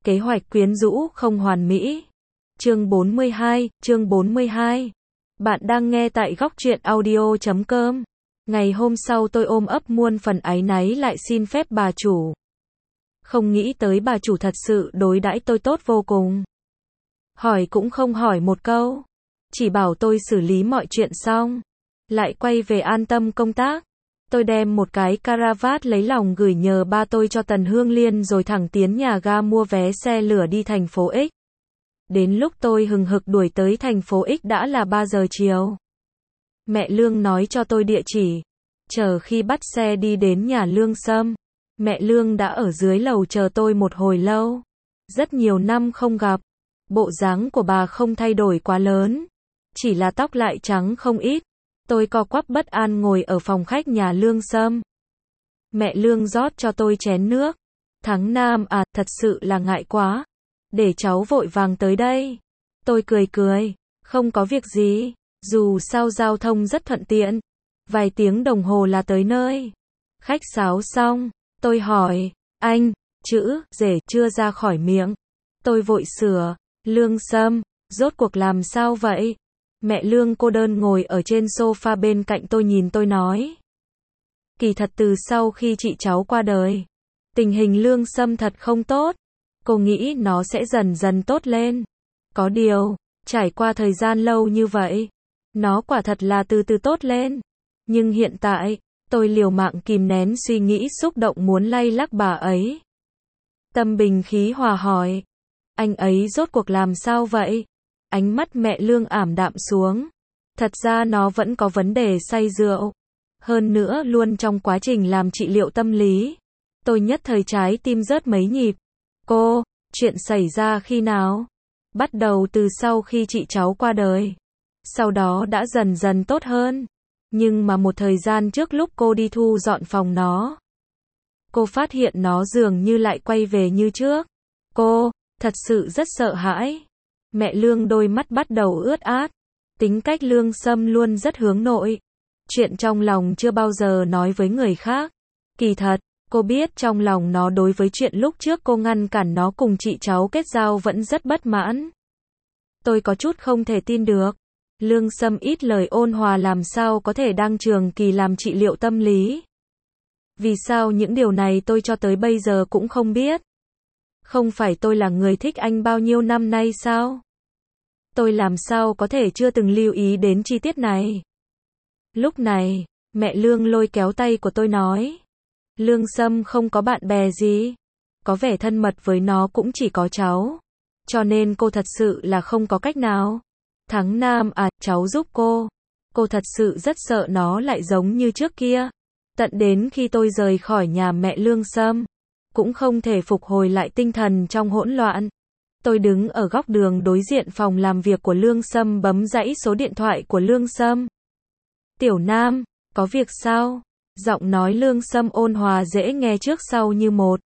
Kế hoạch quyến rũ không hoàn mỹ. Chương 42. Bạn đang nghe tại góc truyện audio.com. Ngày hôm sau tôi ôm ấp muôn phần áy náy lại xin phép bà chủ. Không nghĩ tới bà chủ thật sự đối đãi tôi tốt vô cùng. Hỏi cũng không hỏi một câu. Chỉ bảo tôi xử lý mọi chuyện xong. Lại quay về an tâm công tác. Tôi đem một cái caravat lấy lòng gửi nhờ ba tôi cho Tần Hương Liên rồi thẳng tiến nhà ga mua vé xe lửa đi thành phố X. Đến lúc tôi hừng hực đuổi tới thành phố X đã là 3 giờ chiều. Mẹ Lương nói cho tôi địa chỉ. Chờ khi bắt xe đi đến nhà Lương Sâm. Mẹ Lương đã ở dưới lầu chờ tôi một hồi lâu. Rất nhiều năm không gặp. Bộ dáng của bà không thay đổi quá lớn. Chỉ là tóc lại trắng không ít. Tôi co quắp bất an ngồi ở phòng khách nhà Lương Sâm. Mẹ Lương rót cho tôi chén nước. Thắng Nam à, thật sự là ngại quá. Để cháu vội vàng tới đây. Tôi cười. Không có việc gì. Dù sao giao thông rất thuận tiện. Vài tiếng đồng hồ là tới nơi. Khách sáo xong. Tôi hỏi. Anh, chữ, rể chưa ra khỏi miệng. Tôi vội sửa. Lương Sâm, rốt cuộc làm sao vậy? Mẹ Lương cô đơn ngồi ở trên sofa bên cạnh tôi nhìn tôi nói. Kỳ thật từ sau khi chị cháu qua đời, tình hình Lương Sâm thật không tốt. Cô nghĩ nó sẽ dần dần tốt lên. Có điều, trải qua thời gian lâu như vậy, nó quả thật là từ từ tốt lên. Nhưng hiện tại, tôi liều mạng kìm nén suy nghĩ xúc động muốn lay lắc bà ấy. Tâm bình khí hòa hỏi. Anh ấy rốt cuộc làm sao vậy? Ánh mắt mẹ Lương ảm đạm xuống. Thật ra nó vẫn có vấn đề say rượu. Hơn nữa luôn trong quá trình làm trị liệu tâm lý. Tôi nhất thời trái tim rớt mấy nhịp. Cô, chuyện xảy ra khi nào? Bắt đầu từ sau khi chị cháu qua đời. Sau đó đã dần dần tốt hơn. Nhưng mà một thời gian trước lúc cô đi thu dọn phòng nó, cô phát hiện nó dường như lại quay về như trước. Cô, thật sự rất sợ hãi. Mẹ Lương đôi mắt bắt đầu ướt át. Tính cách Lương Sâm luôn rất hướng nội. Chuyện trong lòng chưa bao giờ nói với người khác. Kỳ thật, cô biết trong lòng nó đối với chuyện lúc trước cô ngăn cản nó cùng chị cháu kết giao vẫn rất bất mãn. Tôi có chút không thể tin được. Lương Sâm ít lời ôn hòa làm sao có thể đang trường kỳ làm trị liệu tâm lý. Vì sao những điều này tôi cho tới bây giờ cũng không biết? Không phải tôi là người thích anh bao nhiêu năm nay sao? Tôi làm sao có thể chưa từng lưu ý đến chi tiết này? Lúc này, mẹ Lương lôi kéo tay của tôi nói. Lương Sâm không có bạn bè gì. Có vẻ thân mật với nó cũng chỉ có cháu. Cho nên cô thật sự là không có cách nào. Thắng Nam à, cháu giúp cô. Cô thật sự rất sợ nó lại giống như trước kia. Tận đến khi tôi rời khỏi nhà mẹ Lương Sâm, cũng không thể phục hồi lại tinh thần trong hỗn loạn. Tôi đứng ở góc đường đối diện phòng làm việc của Lương Sâm bấm dãy số điện thoại của Lương Sâm. Tiểu Nam, có việc sao? Giọng nói Lương Sâm ôn hòa dễ nghe trước sau như một.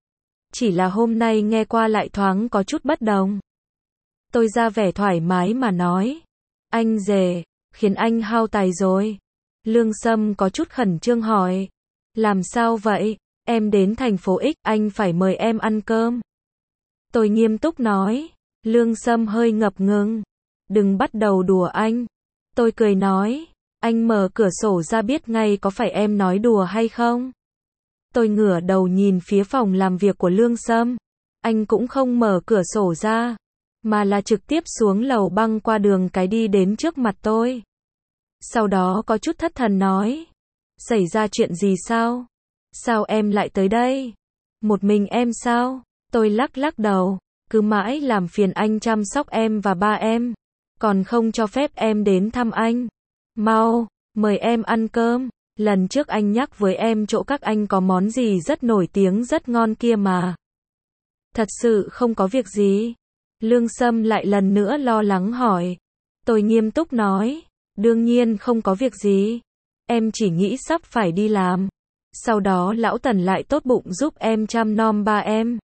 Chỉ là hôm nay nghe qua lại thoáng có chút bất đồng. Tôi ra vẻ thoải mái mà nói. Anh rể, khiến anh hao tài rồi. Lương Sâm có chút khẩn trương hỏi. Làm sao vậy? Em đến thành phố X, anh phải mời em ăn cơm. Tôi nghiêm túc nói. Lương Sâm hơi ngập ngừng. Đừng bắt đầu đùa anh. Tôi cười nói. Anh mở cửa sổ ra biết ngay có phải em nói đùa hay không? Tôi ngửa đầu nhìn phía phòng làm việc của Lương Sâm. Anh cũng không mở cửa sổ ra, mà là trực tiếp xuống lầu băng qua đường cái đi đến trước mặt tôi. Sau đó có chút thất thần nói. Xảy ra chuyện gì sao? Sao em lại tới đây? Một mình em sao? Tôi lắc đầu. Cứ mãi làm phiền anh chăm sóc em và ba em. Còn không cho phép em đến thăm anh. Mau, mời em ăn cơm. Lần trước anh nhắc với em chỗ các anh có món gì rất nổi tiếng rất ngon kia mà. Thật sự không có việc gì. Lương Sâm lại lần nữa lo lắng hỏi. Tôi nghiêm túc nói. Đương nhiên không có việc gì. Em chỉ nghĩ sắp phải đi làm. Sau đó lão Tần lại tốt bụng giúp em chăm nom ba em.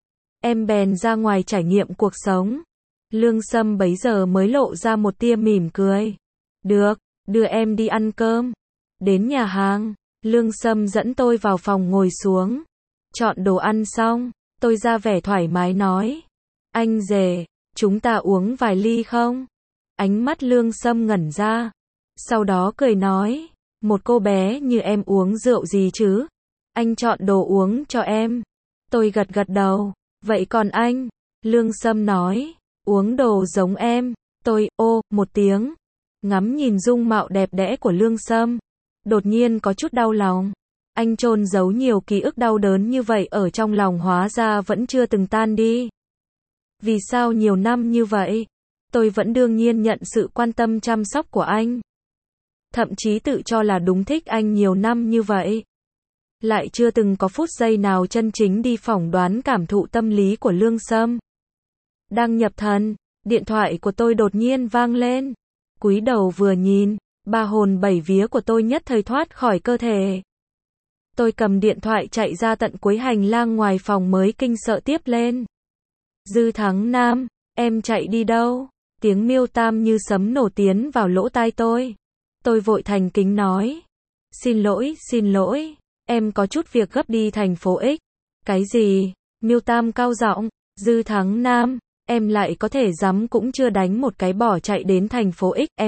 Em bèn ra ngoài trải nghiệm cuộc sống. Lương Sâm bấy giờ mới lộ ra một tia mỉm cười. Được, đưa em đi ăn cơm. Đến nhà hàng, Lương Sâm dẫn tôi vào phòng ngồi xuống. Chọn đồ ăn xong, Tôi ra vẻ thoải mái nói. Anh rể, chúng ta uống vài ly không? Ánh mắt Lương Sâm ngẩn ra. Sau đó cười nói. Một cô bé như em uống rượu gì chứ? Anh chọn đồ uống cho em. Tôi gật gật đầu. Vậy còn anh? Lương Sâm nói. Uống đồ giống em. Tôi, một tiếng. Ngắm nhìn dung mạo đẹp đẽ của Lương Sâm. Đột nhiên có chút đau lòng. Anh chôn giấu nhiều ký ức đau đớn như vậy ở trong lòng hóa ra vẫn chưa từng tan đi. Vì sao nhiều năm như vậy? Tôi vẫn đương nhiên nhận sự quan tâm chăm sóc của anh. Thậm chí tự cho là đúng thích anh nhiều năm như vậy. Lại chưa từng có phút giây nào chân chính đi phỏng đoán cảm thụ tâm lý của Lương Sâm. Đang nhập thần, điện thoại của tôi đột nhiên vang lên. Cúi đầu vừa nhìn, ba hồn bảy vía của tôi nhất thời thoát khỏi cơ thể. Tôi cầm điện thoại chạy ra tận cuối hành lang ngoài phòng mới kinh sợ tiếp lên. Dư Thắng Nam, em chạy đi đâu? Tiếng Miêu Tam như sấm nổ tiến vào lỗ tai tôi. Tôi vội thành kính nói. Xin lỗi, em có chút việc gấp đi thành phố X. Cái gì? Miêu Tam cao giọng. Dư Thắng Nam, em lại có thể dám cũng chưa đánh một cái bỏ chạy đến thành phố X,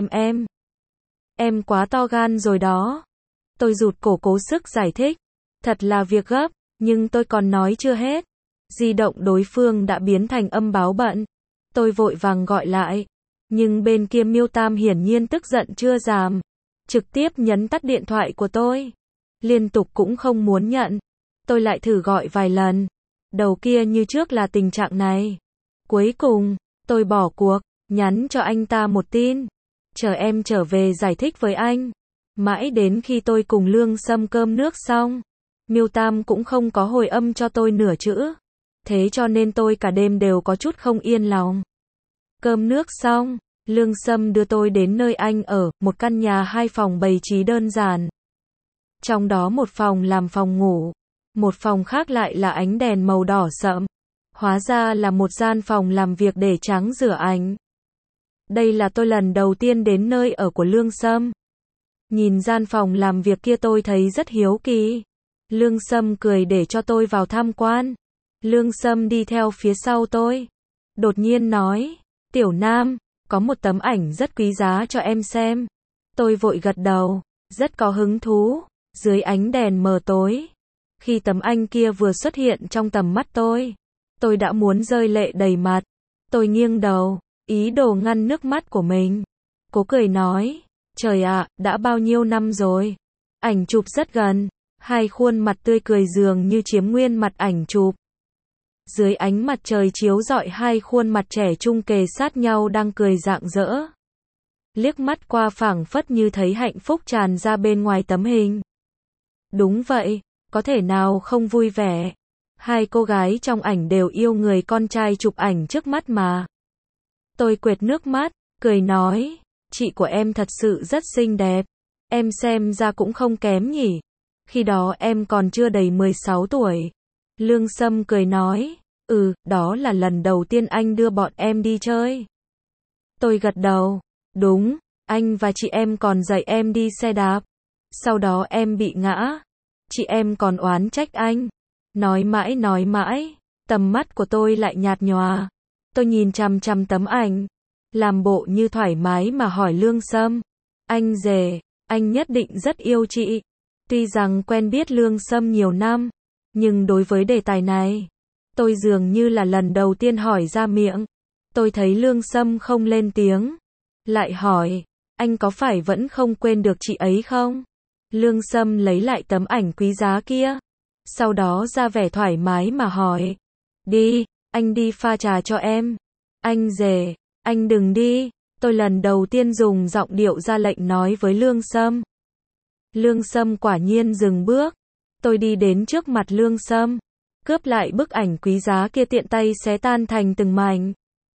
em quá to gan rồi đó. Tôi rụt cổ cố sức giải thích. Thật là việc gấp, nhưng tôi còn nói chưa hết. Di động đối phương đã biến thành âm báo bận. Tôi vội vàng gọi lại. Nhưng bên kia Miêu Tam hiển nhiên tức giận chưa giảm. Trực tiếp nhấn tắt điện thoại của tôi. Liên tục cũng không muốn nhận. Tôi lại thử gọi vài lần. Đầu kia như trước là tình trạng này. Cuối cùng, tôi bỏ cuộc, nhắn cho anh ta một tin. Chờ em trở về giải thích với anh. Mãi đến khi tôi cùng Lương Sâm cơm nước xong. Miêu Tam cũng không có hồi âm cho tôi nửa chữ. Thế cho nên tôi cả đêm đều có chút không yên lòng. Cơm nước xong, Lương Sâm đưa tôi đến nơi anh ở, một căn nhà 2 phòng bày trí đơn giản. Trong đó một phòng làm phòng ngủ, một phòng khác lại là ánh đèn màu đỏ sậm. Hóa ra là một gian phòng làm việc để trắng rửa ảnh. Đây là tôi lần đầu tiên đến nơi ở của Lương Sâm. Nhìn gian phòng làm việc kia tôi thấy rất hiếu kỳ. Lương Sâm cười để cho tôi vào tham quan. Lương Sâm đi theo phía sau tôi. Đột nhiên nói, Tiểu Nam, có một tấm ảnh rất quý giá cho em xem. Tôi vội gật đầu, rất có hứng thú. Dưới ánh đèn mờ tối, khi tấm ảnh kia vừa xuất hiện trong tầm mắt tôi đã muốn rơi lệ đầy mặt. Tôi nghiêng đầu, ý đồ ngăn nước mắt của mình. Cố cười nói, trời ạ, đã bao nhiêu năm rồi. Ảnh chụp rất gần, 2 khuôn mặt tươi cười dường như chiếm nguyên mặt ảnh chụp. Dưới ánh mặt trời chiếu rọi 2 khuôn mặt trẻ trung kề sát nhau đang cười rạng rỡ. Liếc mắt qua phảng phất như thấy hạnh phúc tràn ra bên ngoài tấm hình. Đúng vậy, có thể nào không vui vẻ. 2 cô gái trong ảnh đều yêu người con trai chụp ảnh trước mắt mà. Tôi quệt nước mắt, cười nói, chị của em thật sự rất xinh đẹp. Em xem ra cũng không kém nhỉ. Khi đó em còn chưa đầy 16 tuổi. Lương Sâm cười nói, đó là lần đầu tiên anh đưa bọn em đi chơi. Tôi gật đầu, đúng, anh và chị em còn dạy em đi xe đạp. Sau đó em bị ngã. Chị em còn oán trách anh. Nói mãi, tầm mắt của tôi lại nhạt nhòa. Tôi nhìn chằm chằm tấm ảnh, làm bộ như thoải mái mà hỏi Lương Sâm. Anh rể, anh nhất định rất yêu chị. Tuy rằng quen biết Lương Sâm nhiều năm, nhưng đối với đề tài này, tôi dường như là lần đầu tiên hỏi ra miệng. Tôi thấy Lương Sâm không lên tiếng. Lại hỏi, anh có phải vẫn không quên được chị ấy không? Lương Sâm lấy lại tấm ảnh quý giá kia. Sau đó ra vẻ thoải mái mà hỏi. Đi, anh đi pha trà cho em. Anh rể, anh đừng đi. Tôi lần đầu tiên dùng giọng điệu ra lệnh nói với Lương Sâm. Lương Sâm quả nhiên dừng bước. Tôi đi đến trước mặt Lương Sâm, cướp lại bức ảnh quý giá kia tiện tay xé tan thành từng mảnh.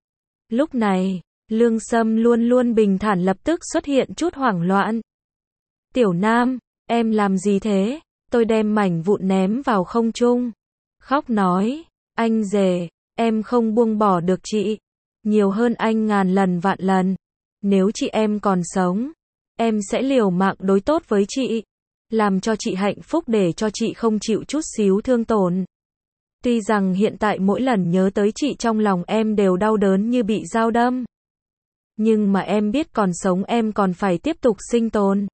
Lúc này, Lương Sâm luôn luôn bình thản lập tức xuất hiện chút hoảng loạn. Tiểu Nam, em làm gì thế? Tôi đem mảnh vụn ném vào không trung. Khóc nói, anh rể, em không buông bỏ được chị. Nhiều hơn anh ngàn lần vạn lần. Nếu chị em còn sống, em sẽ liều mạng đối tốt với chị. Làm cho chị hạnh phúc để cho chị không chịu chút xíu thương tổn. Tuy rằng hiện tại mỗi lần nhớ tới chị trong lòng em đều đau đớn như bị dao đâm. Nhưng mà em biết còn sống em còn phải tiếp tục sinh tồn.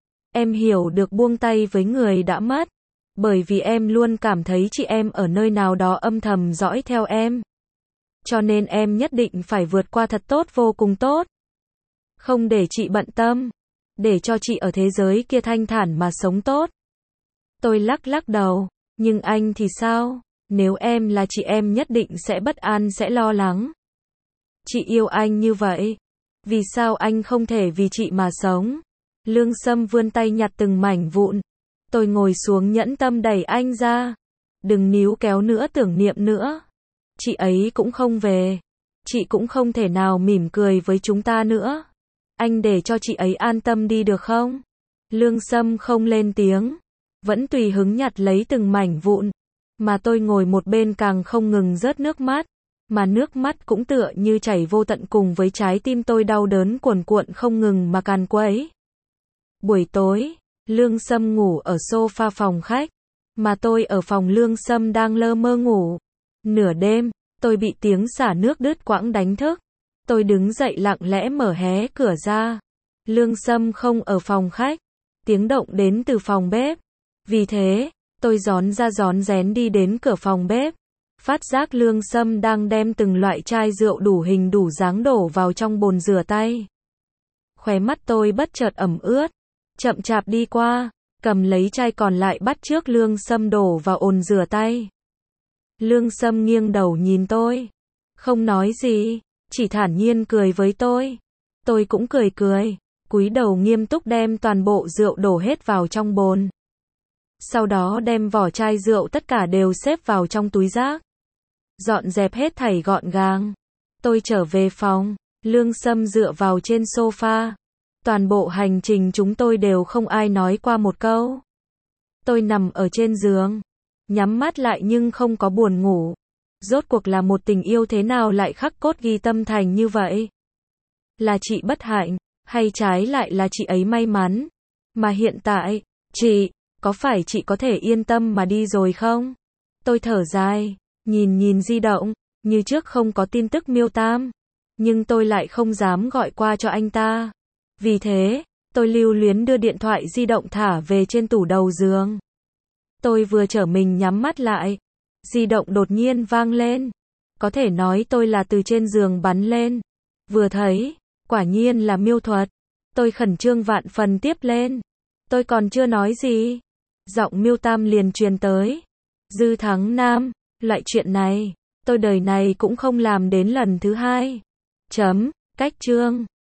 Em hiểu được buông tay với người đã mất. Bởi vì em luôn cảm thấy chị em ở nơi nào đó âm thầm dõi theo em. Cho nên em nhất định phải vượt qua thật tốt, vô cùng tốt. Không để chị bận tâm. Để cho chị ở thế giới kia thanh thản mà sống tốt. Tôi lắc lắc đầu. Nhưng anh thì sao? Nếu em là chị em nhất định sẽ bất an, sẽ lo lắng. Chị yêu anh như vậy. Vì sao anh không thể vì chị mà sống? Lương Sâm vươn tay nhặt từng mảnh vụn. Tôi ngồi xuống nhẫn tâm đẩy anh ra. Đừng níu kéo nữa, tưởng niệm nữa. Chị ấy cũng không về. Chị cũng không thể nào mỉm cười với chúng ta nữa. Anh để cho chị ấy an tâm đi được không? Lương Sâm không lên tiếng. Vẫn tùy hứng nhặt lấy từng mảnh vụn. Mà tôi ngồi một bên càng không ngừng rớt nước mắt. Mà nước mắt cũng tựa như chảy vô tận cùng với trái tim tôi đau đớn cuồn cuộn không ngừng mà càn quấy. Buổi tối, Lương Sâm ngủ ở sofa phòng khách. Mà tôi ở phòng Lương Sâm đang lơ mơ ngủ. Nửa đêm, tôi bị tiếng xả nước đứt quãng đánh thức. Tôi đứng dậy lặng lẽ mở hé cửa ra. Lương Sâm không ở phòng khách. Tiếng động đến từ phòng bếp. Vì thế, tôi rón ra rón rén đi đến cửa phòng bếp. Phát giác Lương Sâm đang đem từng loại chai rượu đủ hình đủ dáng đổ vào trong bồn rửa tay. Khóe mắt tôi bất chợt ẩm ướt. Chậm chạp đi qua, cầm lấy chai còn lại bắt chước Lương Sâm đổ vào ồn rửa tay. Lương Sâm nghiêng đầu nhìn tôi. Không nói gì, chỉ thản nhiên cười với tôi. Tôi cũng cười cười, cúi đầu nghiêm túc đem toàn bộ rượu đổ hết vào trong bồn. Sau đó đem vỏ chai rượu tất cả đều xếp vào trong túi rác. Dọn dẹp hết thảy gọn gàng. Tôi trở về phòng, Lương Sâm dựa vào trên sofa. Toàn bộ hành trình chúng tôi đều không ai nói qua một câu. Tôi nằm ở trên giường, nhắm mắt lại nhưng không có buồn ngủ. Rốt cuộc là một tình yêu thế nào lại khắc cốt ghi tâm thành như vậy? Là chị bất hạnh, hay trái lại là chị ấy may mắn? Mà hiện tại, có phải chị có thể yên tâm mà đi rồi không? Tôi thở dài, nhìn di động, như trước không có tin tức Miêu Tam. Nhưng tôi lại không dám gọi qua cho anh ta. Vì thế, tôi lưu luyến đưa điện thoại di động thả về trên tủ đầu giường. Tôi vừa trở mình nhắm mắt lại. Di động đột nhiên vang lên. Có thể nói tôi là từ trên giường bắn lên. Vừa thấy, quả nhiên là Miêu Thuật. Tôi khẩn trương vạn phần tiếp lên. Tôi còn chưa nói gì. Giọng Miêu Tam liền truyền tới. Dư Thắng Nam, loại chuyện này, tôi đời này cũng không làm đến lần thứ hai. Cách chương.